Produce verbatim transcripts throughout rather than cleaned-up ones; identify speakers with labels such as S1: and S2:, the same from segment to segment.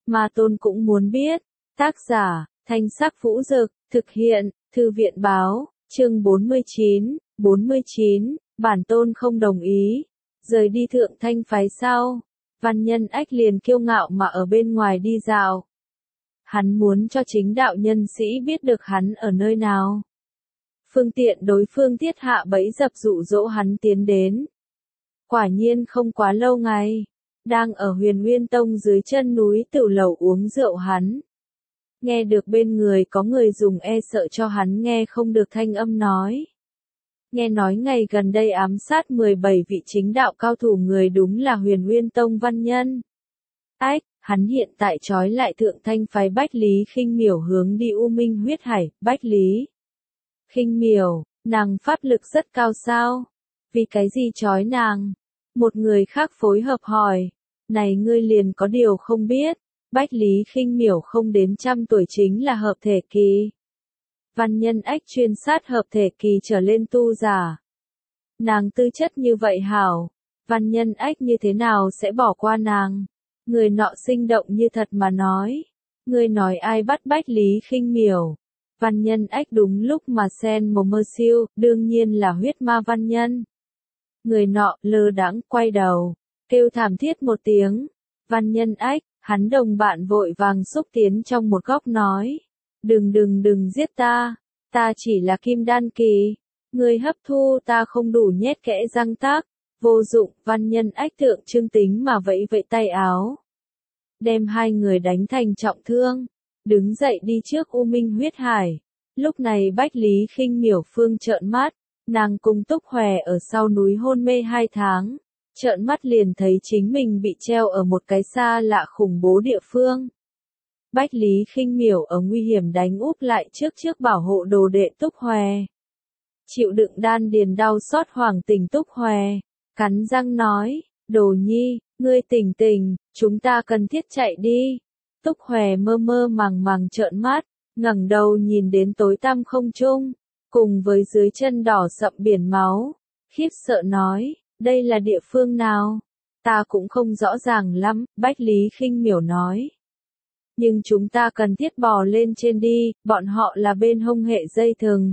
S1: Ma Tôn cũng muốn biết. Tác giả, Thanh Sắc Vũ Dực, thực hiện, Thư viện Báo, chương bốn mươi chín, bốn mươi chín, bản tôn không đồng ý. Rời đi Thượng Thanh phái sau, Văn Nhân Ách liền kiêu ngạo mà ở bên ngoài đi dạo. Hắn muốn cho chính đạo nhân sĩ biết được hắn ở nơi nào. Phương tiện đối phương thiết hạ bẫy dập dụ dỗ hắn tiến đến. Quả nhiên không quá lâu ngày, đang ở Huyền Nguyên Tông dưới chân núi Tửu Lầu uống rượu hắn. Nghe được bên người có người dùng e sợ cho hắn nghe không được thanh âm nói. Nghe nói ngày gần đây ám sát mười bảy vị chính đạo cao thủ người đúng là Huyền Nguyên Tông Văn Nhân. Ách, hắn hiện tại trói lại Thượng Thanh phái Bách Lý Khinh Miểu hướng đi U Minh Huyết Hải. Bách Lý Khinh Miểu, nàng pháp lực rất cao sao? Vì cái gì trói nàng? Một người khác phối hợp hỏi. Này ngươi liền có điều không biết. Bách Lý Khinh Miểu không đến trăm tuổi chính là hợp thể kỳ. Văn Nhân Ách chuyên sát hợp thể kỳ trở lên tu giả. Nàng tư chất như vậy hảo, Văn Nhân Ách như thế nào sẽ bỏ qua nàng? Người nọ sinh động như thật mà nói. Người nói ai bắt Bách Lý Khinh Miểu? Văn Nhân Ách đúng lúc mà sen mồm mơ siêu, đương nhiên là huyết ma Văn Nhân. Người nọ lơ đãng quay đầu, kêu thảm thiết một tiếng. Văn Nhân Ách, hắn đồng bạn vội vàng xúc tiến trong một góc nói. Đừng đừng đừng giết ta, ta chỉ là kim đan kỳ. Ngươi hấp thu ta không đủ nhét kẽ răng tác. Vô dụng, Văn Nhân Ách tượng trưng tính mà vẫy vẫy tay áo. Đem hai người đánh thành trọng thương. Đứng dậy đi trước U Minh Huyết Hải. Lúc này Bách Lý Khinh Miểu phương trợn mắt. Nàng cùng Túc Hòe ở sau núi hôn mê hai tháng. Trợn mắt liền thấy chính mình bị treo ở một cái xa lạ khủng bố địa phương. Bách Lý Khinh Miểu ở nguy hiểm đánh úp lại trước trước bảo hộ đồ đệ Túc Hòe. Chịu đựng đan điền đau xót hoàng tình Túc Hòe, cắn răng nói, Đồ Nhi, ngươi tỉnh tỉnh, chúng ta cần thiết chạy đi. Túc Hòe mơ mơ màng màng trợn mắt, ngẩng đầu nhìn đến tối tăm không trung, cùng với dưới chân đỏ sậm biển máu, khiếp sợ nói, đây là địa phương nào? Ta cũng không rõ ràng lắm, Bách Lý Khinh Miểu nói. Nhưng chúng ta cần thiết bò lên trên đi, bọn họ là bên hông hệ dây thừng.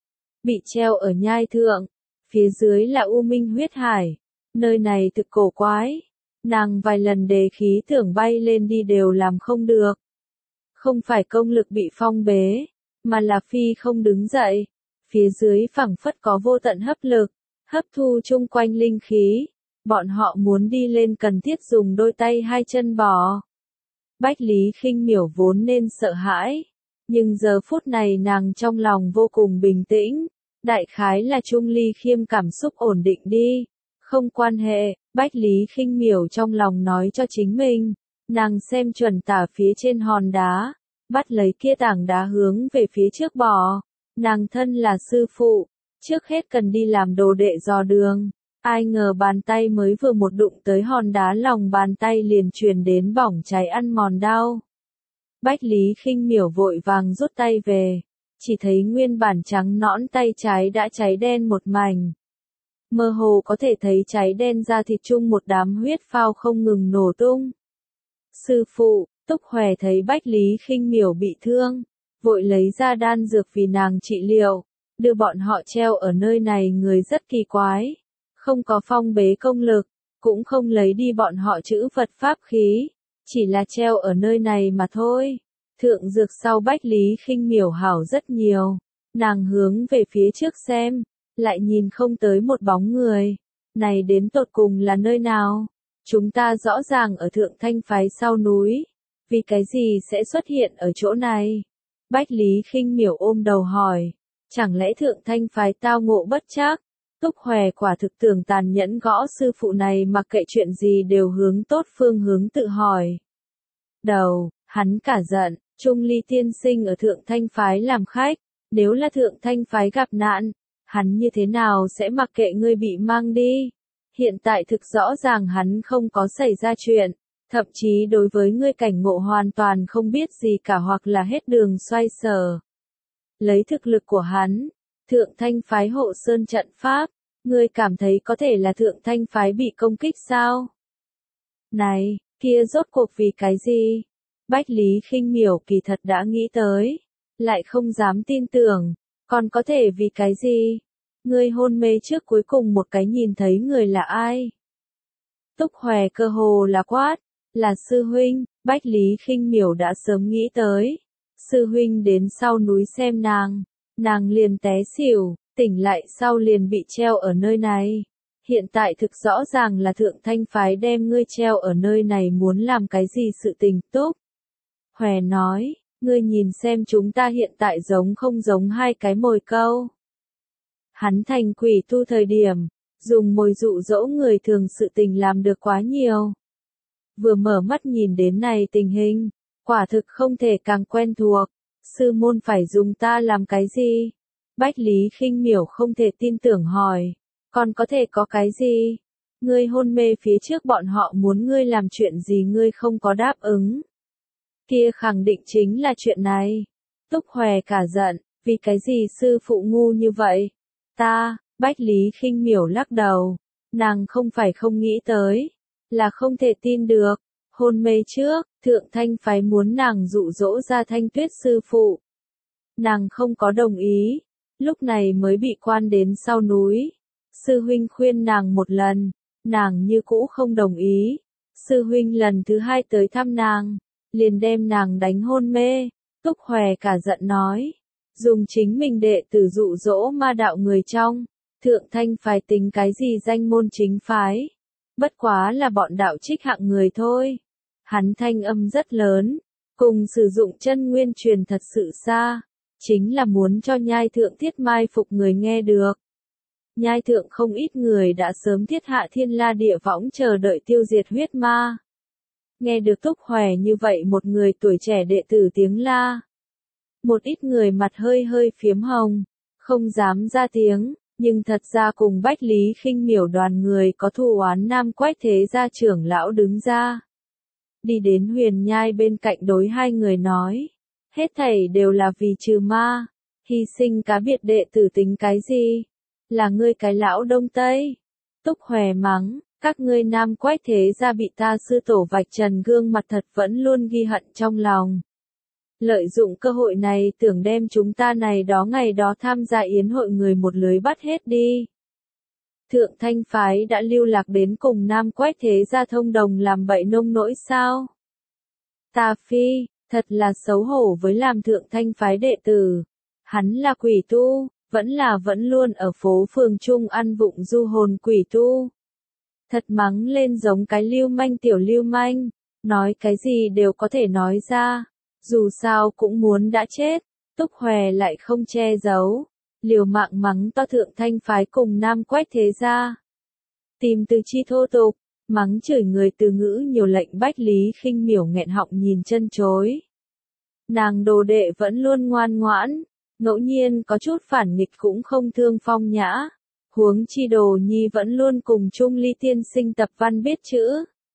S1: Bị treo ở nhai thượng, phía dưới là U Minh Huyết Hải, nơi này thực cổ quái. Nàng vài lần đề khí tưởng bay lên đi đều làm không được. Không phải công lực bị phong bế, mà là phi không đứng dậy. Phía dưới phẳng phất có vô tận hấp lực, hấp thu chung quanh linh khí. Bọn họ muốn đi lên cần thiết dùng đôi tay hai chân bò. Bách Lý Khinh Miểu vốn nên sợ hãi, nhưng giờ phút này nàng trong lòng vô cùng bình tĩnh, đại khái là Trung Ly Khiêm cảm xúc ổn định đi, không quan hệ, Bách Lý Khinh Miểu trong lòng nói cho chính mình, nàng xem chuẩn tả phía trên hòn đá, bắt lấy kia tảng đá hướng về phía trước bò, nàng thân là sư phụ, trước hết cần đi làm đồ đệ dò đường. Ai ngờ bàn tay mới vừa một đụng tới hòn đá lòng bàn tay liền truyền đến bỏng cháy ăn mòn đau. Bách Lý Khinh Miểu vội vàng rút tay về, chỉ thấy nguyên bản trắng nõn tay trái đã cháy đen một mảnh. Mơ hồ có thể thấy cháy đen ra thịt chung một đám huyết phao không ngừng nổ tung. Sư phụ, Túc Hòe thấy Bách Lý Khinh Miểu bị thương, vội lấy ra đan dược vì nàng trị liệu, đưa bọn họ treo ở nơi này người rất kỳ quái. Không có phong bế công lực, cũng không lấy đi bọn họ chữ vật pháp khí, chỉ là treo ở nơi này mà thôi. Thượng dược sau Bách Lý Khinh Miểu hảo rất nhiều, nàng hướng về phía trước xem, lại nhìn không tới một bóng người. Này đến tột cùng là nơi nào? Chúng ta rõ ràng ở Thượng Thanh phái sau núi, vì cái gì sẽ xuất hiện ở chỗ này? Bách Lý Khinh Miểu ôm đầu hỏi, chẳng lẽ Thượng Thanh phái tao ngộ bất trắc? Túc Hòe quả thực tưởng tàn nhẫn gõ sư phụ này mặc kệ chuyện gì đều hướng tốt phương hướng tự hỏi. Đầu, hắn cả giận, Trung Ly tiên sinh ở Thượng Thanh phái làm khách, nếu là Thượng Thanh phái gặp nạn, hắn như thế nào sẽ mặc kệ ngươi bị mang đi? Hiện tại thực rõ ràng hắn không có xảy ra chuyện, thậm chí đối với ngươi cảnh ngộ hoàn toàn không biết gì cả hoặc là hết đường xoay sở. Lấy thực lực của hắn, Thượng Thanh phái hộ sơn trận pháp, ngươi cảm thấy có thể là Thượng Thanh phái bị công kích sao? Này, kia rốt cuộc vì cái gì? Bách Lý Khinh Miểu kỳ thật đã nghĩ tới, lại không dám tin tưởng, còn có thể vì cái gì? Ngươi hôn mê trước cuối cùng một cái nhìn thấy người là ai? Túc Hoè cơ hồ là quát, là sư huynh. Bách Lý Khinh Miểu đã sớm nghĩ tới, sư huynh đến sau núi xem nàng, nàng liền té xỉu, tỉnh lại sau liền bị treo ở nơi này. Hiện tại thực rõ ràng là Thượng Thanh phái đem ngươi treo ở nơi này muốn làm cái gì sự tình. Túc Hoè nói, ngươi nhìn xem chúng ta hiện tại giống không giống hai cái mồi câu. Hắn thành quỷ tu thời điểm, dùng mồi dụ dỗ người thường sự tình làm được quá nhiều. Vừa mở mắt nhìn đến này tình hình, quả thực không thể càng quen thuộc, sư môn phải dùng ta làm cái gì? Bách Lý Khinh Miểu không thể tin tưởng hỏi, còn có thể có cái gì? Ngươi hôn mê phía trước bọn họ muốn ngươi làm chuyện gì ngươi không có đáp ứng. Kia khẳng định chính là chuyện này. Túc Hoè cả giận, vì cái gì sư phụ ngu như vậy? Ta, Bách Lý Khinh Miểu lắc đầu, nàng không phải không nghĩ tới, là không thể tin được. Hôn mê trước, Thượng Thanh phái muốn nàng dụ dỗ ra Thanh Tuyết sư phụ. Nàng không có đồng ý, lúc này mới bị quan đến sau núi. Sư huynh khuyên nàng một lần, nàng như cũ không đồng ý. Sư huynh lần thứ hai tới thăm nàng, liền đem nàng đánh hôn mê. Túc Hoè cả giận nói, dùng chính mình đệ tử dụ dỗ ma đạo người trong, Thượng Thanh phái tính cái gì danh môn chính phái. Bất quá là bọn đạo trích hạng người thôi. Hắn thanh âm rất lớn, cùng sử dụng chân nguyên truyền thật sự xa, chính là muốn cho nhai thượng thiết mai phục người nghe được. Nhai thượng không ít người đã sớm thiết hạ thiên la địa võng chờ đợi tiêu diệt huyết ma. Nghe được Túc Hoè như vậy một người tuổi trẻ đệ tử tiếng la. Một ít người mặt hơi hơi phiếm hồng, không dám ra tiếng, nhưng thật ra cùng Bách Lý Khinh Miểu đoàn người có thù oán Nam Quách thế gia trưởng lão đứng ra. Đi đến Huyền Nhai bên cạnh đối hai người nói, hết thảy đều là vì trừ ma, hy sinh cá biệt đệ tử tính cái gì? Là ngươi cái lão Đông Tây. Túc Hoè mắng, các ngươi Nam Quách thế gia bị ta sư tổ vạch trần gương mặt thật vẫn luôn ghi hận trong lòng. Lợi dụng cơ hội này tưởng đem chúng ta này đó ngày đó tham gia yến hội người một lưới bắt hết đi. Thượng Thanh phái đã lưu lạc đến cùng Nam Quách thế gia thông đồng làm bậy nông nỗi sao? Ta phi, thật là xấu hổ với làm Thượng Thanh phái đệ tử. Hắn là quỷ tu, vẫn là vẫn luôn ở phố phường trung ăn vụng du hồn quỷ tu. Thật mắng lên giống cái lưu manh tiểu lưu manh, nói cái gì đều có thể nói ra, dù sao cũng muốn đã chết. Túc Hoè lại không che giấu, liều mạng mắng to Thượng Thanh phái cùng Nam Quách thế gia. Tìm từ chi thô tục, mắng chửi người từ ngữ nhiều lệnh Bách Lý Khinh Miểu nghẹn họng nhìn chân chối. Nàng đồ đệ vẫn luôn ngoan ngoãn, ngẫu nhiên có chút phản nghịch cũng không thương phong nhã. Huống chi Đồ Nhi vẫn luôn cùng Trung Ly tiên sinh tập văn biết chữ.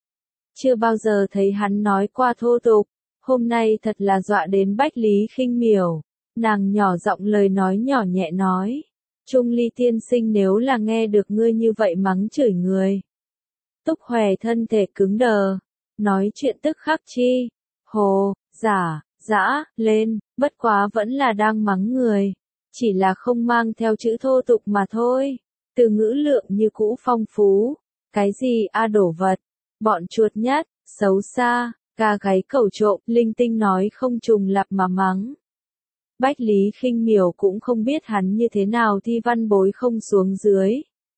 S1: Chưa bao giờ thấy hắn nói qua thô tục, hôm nay thật là dọa đến Bách Lý Khinh Miểu. Nàng nhỏ giọng lời nói nhỏ nhẹ nói, Trung Ly tiên sinh nếu là nghe được ngươi như vậy mắng chửi người. Túc Hoè thân thể cứng đờ, nói chuyện tức khắc chi, hồ, giả, dã, lên, bất quá vẫn là đang mắng người, chỉ là không mang theo chữ thô tục mà thôi, từ ngữ lượng như cũ phong phú, cái gì a đổ vật, bọn chuột nhát, xấu xa, gà gáy cẩu trộm, linh tinh nói không trùng lặp mà mắng. Bách Lý Khinh Miểu cũng không biết hắn như thế nào thi văn bối không xuống dưới.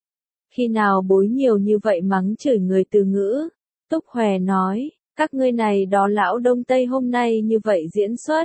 S1: Khi nào bối nhiều như vậy mắng chửi người từ ngữ, Túc Hoè nói, các ngươi này đó lão Đông Tây hôm nay như vậy diễn xuất.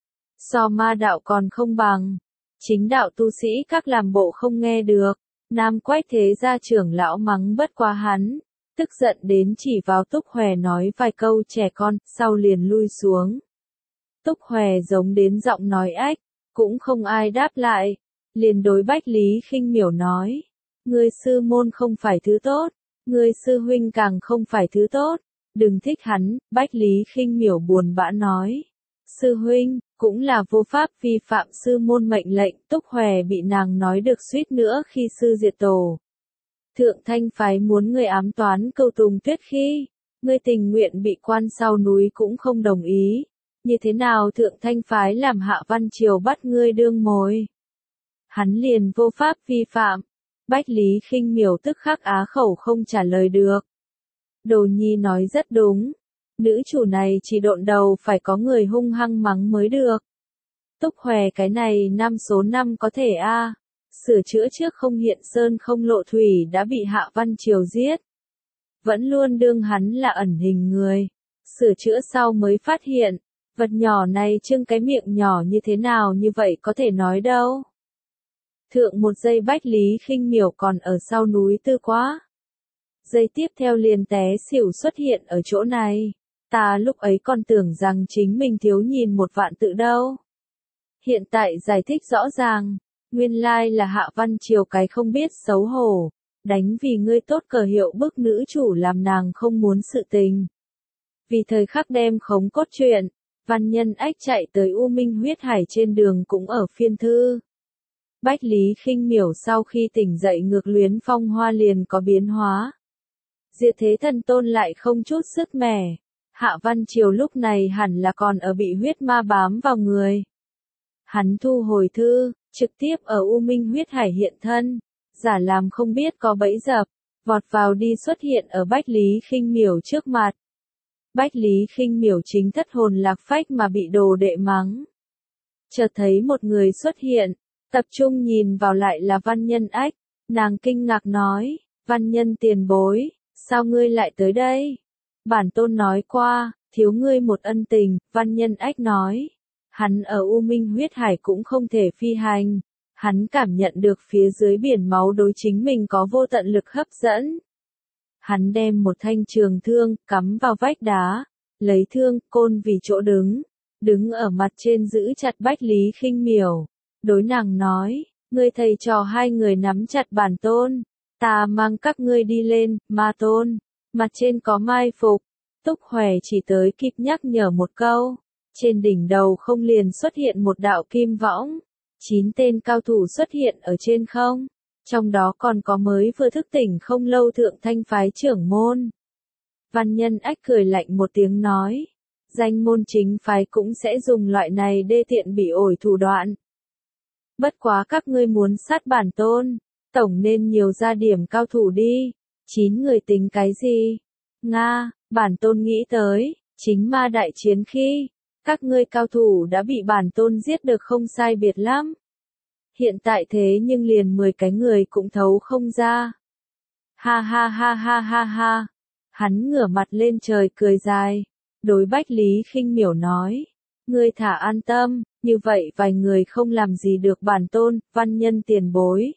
S1: So ma đạo còn không bằng, chính đạo tu sĩ các làm bộ không nghe được, Nam Quách thế gia trưởng lão mắng bất quá hắn, tức giận đến chỉ vào Túc Hoè nói vài câu trẻ con, sau liền lui xuống. Túc Hoè giống đến giọng nói ách, cũng không ai đáp lại, liền đối Bách Lý Khinh Miểu nói, ngươi sư môn không phải thứ tốt, ngươi sư huynh càng không phải thứ tốt, đừng thích hắn. Bách Lý Khinh Miểu buồn bã nói, sư huynh, cũng là vô pháp vi phạm sư môn mệnh lệnh. Túc Hoè bị nàng nói được suýt nữa khi sư diệt tổ. Thượng Thanh phái muốn người ám toán Cửu Tùng Tuyết khi, Ngươi tình nguyện bị quan sau núi cũng không đồng ý. Như thế nào thượng thanh phái làm Hạ Văn Triều bắt ngươi đương mồi? Hắn liền vô pháp vi phạm. Bách Lý Khinh Miểu tức khắc á khẩu không trả lời được. Đồ Nhi nói rất đúng. Nữ chủ này chỉ độn đầu phải có người hung hăng mắng mới được. Túc Hòe cái này năm số năm có thể a à. Sửa chữa trước không hiện sơn không lộ thủy đã bị Hạ Văn Triều giết. Vẫn luôn đương hắn là ẩn hình người. Sửa chữa sau mới phát hiện. Vật nhỏ này trưng cái miệng nhỏ như thế nào như vậy có thể nói đâu. Thượng một giây Bách Lý Khinh Miểu còn ở sau núi tư quá. Giây tiếp theo liền té xỉu xuất hiện ở chỗ này. Ta lúc ấy còn tưởng rằng chính mình thiếu nhìn một vạn tự đâu. Hiện tại giải thích rõ ràng. Nguyên lai là Hạ Văn Triều cái không biết xấu hổ. Đánh vì ngươi tốt cờ hiệu bức nữ chủ làm nàng không muốn sự tình. Vì thời khắc đem khống cốt truyện. Văn Nhân Ách chạy tới U Minh huyết hải trên đường cũng ở phiên thư. Bách Lý Khinh Miểu sau khi tỉnh dậy ngược luyến phong hoa liền có biến hóa. Diệt thế thần tôn lại không chút sức mẻ. Hạ Văn Triều lúc này hẳn là còn ở bị huyết ma bám vào người. Hắn thu hồi thư, trực tiếp ở U Minh huyết hải hiện thân. Giả làm không biết có bẫy dập, vọt vào đi xuất hiện ở Bách Lý Khinh Miểu trước mặt. Bách Lý Khinh Miểu chính thất hồn lạc phách mà bị đồ đệ mắng. Chợt thấy một người xuất hiện, tập trung nhìn vào lại là Văn Nhân Ách, nàng kinh ngạc nói, Văn Nhân tiền bối, sao ngươi lại tới đây? Bản tôn nói qua, thiếu ngươi một ân tình, Văn Nhân Ách nói, hắn ở U Minh huyết hải cũng không thể phi hành, hắn cảm nhận được phía dưới biển máu đối chính mình có vô tận lực hấp dẫn. Hắn đem một thanh trường thương, cắm vào vách đá, lấy thương, côn vì chỗ đứng, đứng ở mặt trên giữ chặt Bách Lý Khinh Miểu. Đối nàng nói, ngươi thầy trò hai người nắm chặt bản tôn, ta mang các ngươi đi lên, ma tôn, mặt trên có mai phục. Túc Hòe chỉ tới kịp nhắc nhở một câu, trên đỉnh đầu không liền xuất hiện một đạo kim võng, chín tên cao thủ xuất hiện ở trên không. Trong đó còn có mới vừa thức tỉnh không lâu thượng thanh phái trưởng môn. Văn Nhân Ách cười lạnh một tiếng nói. Danh môn chính phái cũng sẽ dùng loại này đê tiện bị ổi thủ đoạn. Bất quá các ngươi muốn sát bản tôn. Tổng nên nhiều ra điểm cao thủ đi. Chín người tính cái gì? Nga, bản tôn nghĩ tới. Chính ma đại chiến khi. Các ngươi cao thủ đã bị bản tôn giết được không sai biệt lắm. Hiện tại thế nhưng liền mười cái người cũng thấu không ra. Ha ha ha ha ha ha. Hắn ngửa mặt lên trời cười dài. Đối Bách Lý Khinh Miểu nói. Ngươi thả an tâm, như vậy vài người không làm gì được bản tôn, Văn Nhân tiền bối.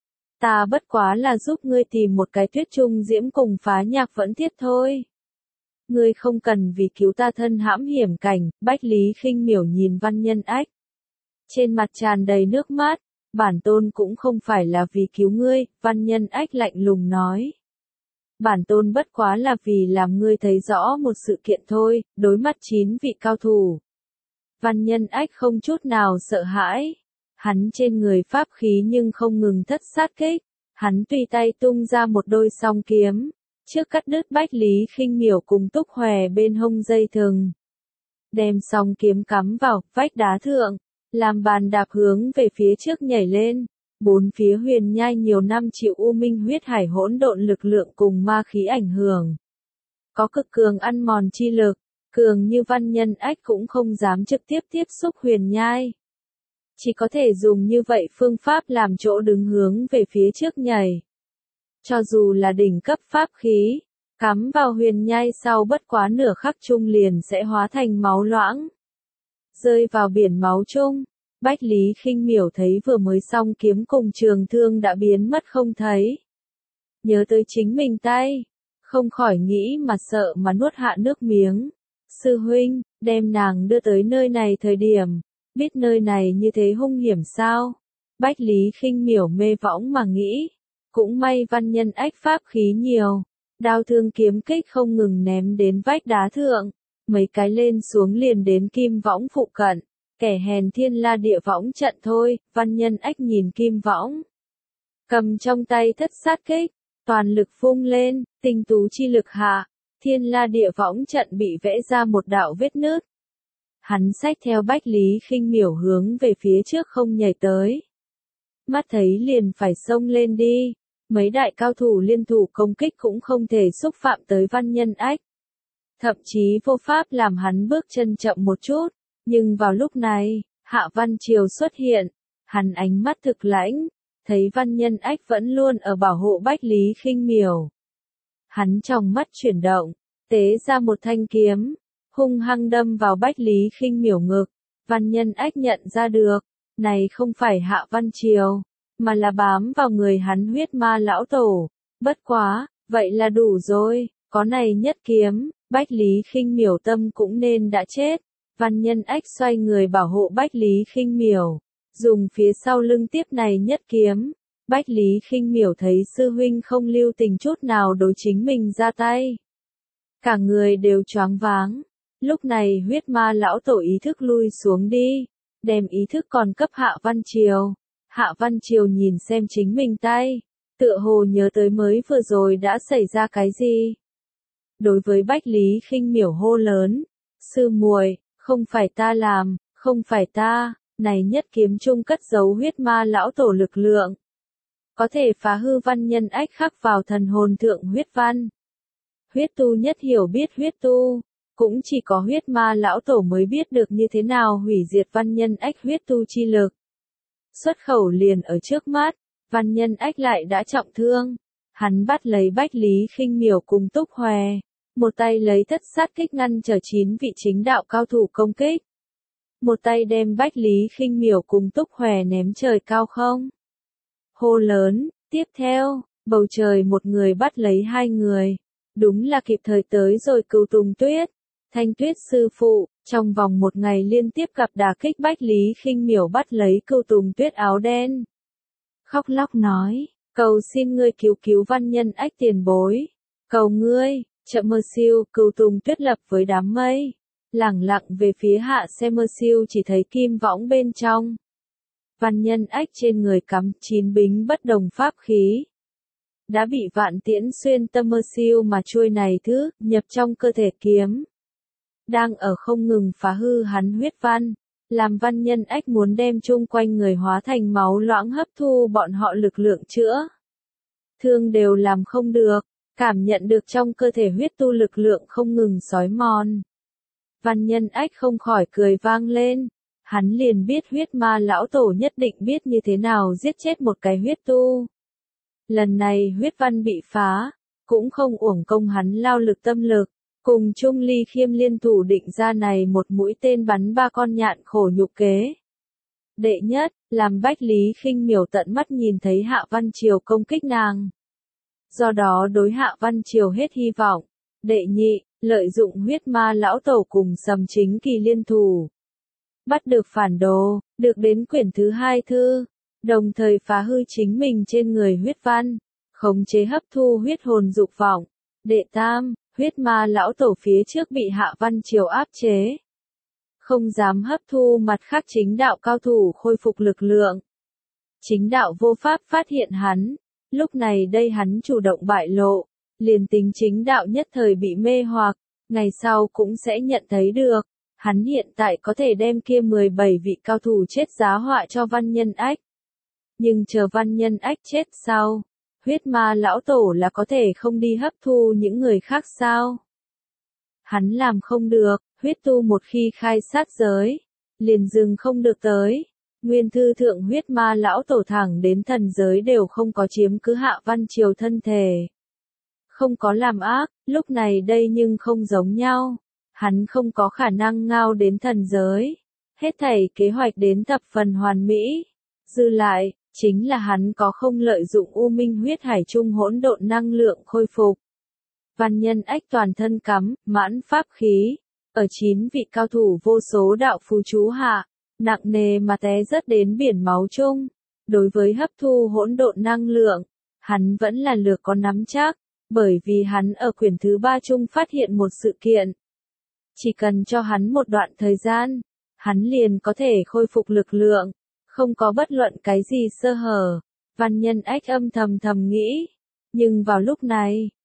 S1: Ta bất quá là giúp ngươi tìm một cái tuyết trung diễm cùng phá nhạc vẫn thiết thôi. Ngươi không cần vì cứu ta thân hãm hiểm cảnh, Bách Lý Khinh Miểu nhìn Văn Nhân Ách. Trên mặt tràn đầy nước mắt, bản tôn cũng không phải là vì cứu ngươi, Văn Nhân Ách lạnh lùng nói. Bản tôn bất quá là vì làm ngươi thấy rõ một sự kiện thôi, đối mặt chín vị cao thủ. Văn Nhân Ách không chút nào sợ hãi. Hắn trên người pháp khí nhưng không ngừng thất sát kích. Hắn tùy tay tung ra một đôi song kiếm. Trước cắt đứt Bách Lý Khinh Miểu cùng Túc Hòe bên hông dây thừng. Đem song kiếm cắm vào vách đá thượng. Làm bàn đạp hướng về phía trước nhảy lên. Bốn phía huyền nhai nhiều năm chịu U Minh huyết hải hỗn độn lực lượng cùng ma khí ảnh hưởng. Có cực cường ăn mòn chi lực. Cường như Văn Nhân Ách cũng không dám trực tiếp tiếp xúc huyền nhai. Chỉ có thể dùng như vậy phương pháp làm chỗ đứng hướng về phía trước nhảy. Cho dù là đỉnh cấp pháp khí, cắm vào huyền nhai sau bất quá nửa khắc chung liền sẽ hóa thành máu loãng. Rơi vào biển máu chung, Bách Lý Khinh Miểu thấy vừa mới xong kiếm cùng trường thương đã biến mất không thấy. Nhớ tới chính mình tay, không khỏi nghĩ mà sợ mà nuốt hạ nước miếng. Sư huynh, đem nàng đưa tới nơi này thời điểm, biết nơi này như thế hung hiểm sao? Bách Lý Khinh Miểu mê võng mà nghĩ, cũng may Văn Nhân Ách pháp khí nhiều, đao thương kiếm kích không ngừng ném đến vách đá thượng, mấy cái lên xuống liền đến kim võng phụ cận, kẻ hèn thiên la địa võng trận thôi. Văn Nhân Ách nhìn kim võng, cầm trong tay thất sát kích, toàn lực vung lên, tinh tú chi lực hạ. Thiên La Địa Võng trận bị vẽ ra một đạo vết nứt. Hắn xách theo Bách Lý Khinh Miểu hướng về phía trước không nhảy tới. Mắt thấy liền phải xông lên đi, mấy đại cao thủ liên thủ công kích cũng không thể xúc phạm tới Văn Nhân Ách. Thậm chí vô pháp làm hắn bước chân chậm một chút, nhưng vào lúc này, Hạ Văn Triều xuất hiện, hắn ánh mắt thực lãnh, thấy Văn Nhân Ách vẫn luôn ở bảo hộ Bách Lý Khinh Miểu. Hắn trong mắt chuyển động, tế ra một thanh kiếm, hung hăng đâm vào Bách Lý Khinh Miểu ngực. Văn Nhân Ách nhận ra được, này không phải Hạ Văn Triều, mà là bám vào người hắn huyết ma lão tổ. Bất quá, vậy là đủ rồi, có này nhất kiếm, Bách Lý Khinh Miểu tâm cũng nên đã chết. Văn Nhân Ách xoay người bảo hộ Bách Lý Khinh Miểu, dùng phía sau lưng tiếp này nhất kiếm. Bách Lý Khinh Miểu thấy sư huynh không lưu tình chút nào đối chính mình ra tay. Cả người đều choáng váng. Lúc này huyết ma lão tổ ý thức lui xuống đi, đem ý thức còn cấp Hạ Văn Triều. Hạ Văn Triều nhìn xem chính mình tay, tựa hồ nhớ tới mới vừa rồi đã xảy ra cái gì. Đối với Bách Lý Khinh Miểu hô lớn, sư muội, không phải ta làm, không phải ta, này nhất kiếm trung cất giấu huyết ma lão tổ lực lượng. Có thể phá hư Văn Nhân Ách khắc vào thần hồn thượng huyết văn. Huyết tu nhất hiểu biết huyết tu, cũng chỉ có huyết ma lão tổ mới biết được như thế nào hủy diệt Văn Nhân Ách huyết tu chi lực. Xuất khẩu liền ở trước mắt, Văn Nhân Ách lại đã trọng thương. Hắn bắt lấy Bách Lý Khinh Miểu cùng Túc Hòe, một tay lấy thất sát kích ngăn trở chín vị chính đạo cao thủ công kích. Một tay đem Bách Lý Khinh Miểu cùng Túc Hòe ném trời cao không. Hô lớn, tiếp theo, bầu trời một người bắt lấy hai người. Đúng là kịp thời tới rồi Cửu Tùng Tuyết. Thanh Tuyết sư phụ, trong vòng một ngày liên tiếp gặp đả kích Bách Lý Khinh Miểu bắt lấy Cửu Tùng Tuyết áo đen. Khóc lóc nói, cầu xin ngươi cứu cứu Văn Nhân Ách tiền bối. Cầu ngươi, chậm mơ siêu, Cửu Tùng Tuyết lập với đám mây. Lẳng lặng về phía hạ xe mơ siêu chỉ thấy kim võng bên trong. Văn Nhân Ách trên người cắm chín bính bất đồng pháp khí. Đã bị vạn tiễn xuyên tâm mơ siêu mà chuôi này thứ, nhập trong cơ thể kiếm. Đang ở không ngừng phá hư hắn huyết văn, làm Văn Nhân Ách muốn đem chung quanh người hóa thành máu loãng hấp thu bọn họ lực lượng chữa. Thương đều làm không được, cảm nhận được trong cơ thể huyết tu lực lượng không ngừng xói mòn. Văn Nhân Ách không khỏi cười vang lên, hắn liền biết huyết ma lão tổ nhất định biết như thế nào giết chết một cái huyết tu. Lần này huyết văn bị phá, cũng không uổng công hắn lao lực tâm lực. Cùng Trung Ly Khiêm liên thủ định ra này một mũi tên bắn ba con nhạn khổ nhục kế. Đệ nhất, làm Bách Lý Khinh Miểu tận mắt nhìn thấy Hạ Văn Triều công kích nàng. Do đó đối Hạ Văn Triều hết hy vọng. Đệ nhị, lợi dụng huyết ma lão tổ cùng Sầm Chính Kỳ liên thủ. Bắt được phản đồ, được đến quyển thứ hai thư, đồng thời phá hư chính mình trên người huyết văn, khống chế hấp thu huyết hồn dục vọng. Đệ tam, huyết ma lão tổ phía trước bị Hạ Văn Triều áp chế. Không dám hấp thu mặt khác chính đạo cao thủ khôi phục lực lượng. Chính đạo vô pháp phát hiện hắn, lúc này đây hắn chủ động bại lộ, liền tính chính đạo nhất thời bị mê hoặc, ngày sau cũng sẽ nhận thấy được, hắn hiện tại có thể đem kia mười bảy vị cao thủ chết giá họa cho Văn Nhân Ách. Nhưng chờ Văn Nhân Ách chết sau, huyết ma lão tổ là có thể không đi hấp thu những người khác sao? Hắn làm không được, huyết tu một khi khai sát giới, liền dừng không được tới. Nguyên thư thượng huyết ma lão tổ thẳng đến thần giới đều không có chiếm cứ Hạ Văn Triều thân thể. Không có làm ác, lúc này đây nhưng không giống nhau. Hắn không có khả năng ngao đến thần giới. Hết thảy kế hoạch đến thập phần hoàn mỹ. Dư lại, chính là hắn có không lợi dụng U Minh huyết hải trung hỗn độn năng lượng khôi phục. Văn Nhân Ách toàn thân cắm, mãn pháp khí. Ở chín vị cao thủ vô số đạo phù chú hạ, nặng nề mà té rớt đến biển máu chung. Đối với hấp thu hỗn độn năng lượng, hắn vẫn là lược có nắm chắc, bởi vì hắn ở quyển thứ ba chung phát hiện một sự kiện. Chỉ cần cho hắn một đoạn thời gian, hắn liền có thể khôi phục lực lượng, không có bất luận cái gì sơ hở. Văn Nhân Ách âm thầm thầm nghĩ, nhưng vào lúc này,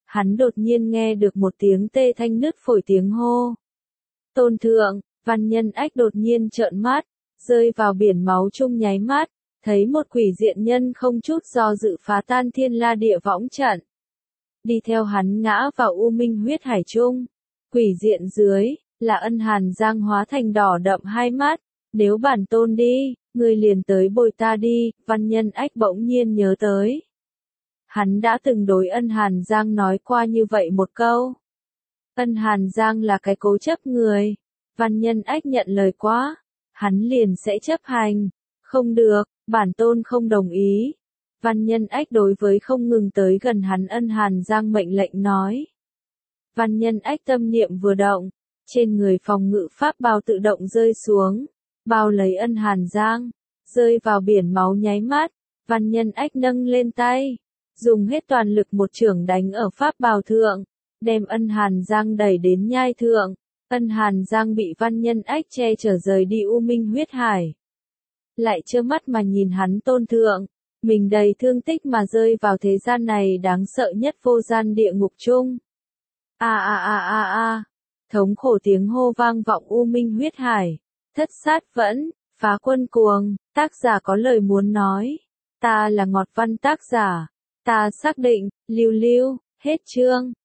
S1: hắn đột nhiên nghe được một tiếng tê thanh nứt phổi tiếng hô. Tôn thượng, Văn Nhân Ách đột nhiên trợn mắt, rơi vào biển máu chung nháy mắt, thấy một quỷ diện nhân không chút do dự phá tan thiên la địa võng trận. Đi theo hắn ngã vào u minh huyết hải chung. Quỷ diện dưới, là Ân Hàn Giang hóa thành đỏ đậm hai mắt. Nếu bản tôn đi, ngươi liền tới bồi ta đi, Văn Nhân Ách bỗng nhiên nhớ tới. Hắn đã từng đối Ân Hàn Giang nói qua như vậy một câu. Ân Hàn Giang là cái cố chấp người. Văn Nhân Ách nhận lời quá. Hắn liền sẽ chấp hành. Không được, bản tôn không đồng ý. Văn Nhân Ách đối với không ngừng tới gần hắn Ân Hàn Giang mệnh lệnh nói. Văn Nhân Ách tâm niệm vừa động, trên người phòng ngự pháp bào tự động rơi xuống, bao lấy Ân Hàn Giang, rơi vào biển máu nháy mắt. Văn Nhân Ách nâng lên tay, dùng hết toàn lực một chưởng đánh ở pháp bào thượng, đem Ân Hàn Giang đẩy đến nhai thượng. Ân Hàn Giang bị Văn Nhân Ách che chở rời đi u minh huyết hải. Lại trơ mắt mà nhìn hắn tôn thượng, mình đầy thương tích mà rơi vào thế gian này đáng sợ nhất vô gian địa ngục chung. A a a a a, thống khổ tiếng hô vang vọng u minh huyết hải, thất sát vẫn, phá quân cuồng, tác giả có lời muốn nói. Ta là Ngọt Văn tác giả, ta xác định, lưu lưu, hết chương.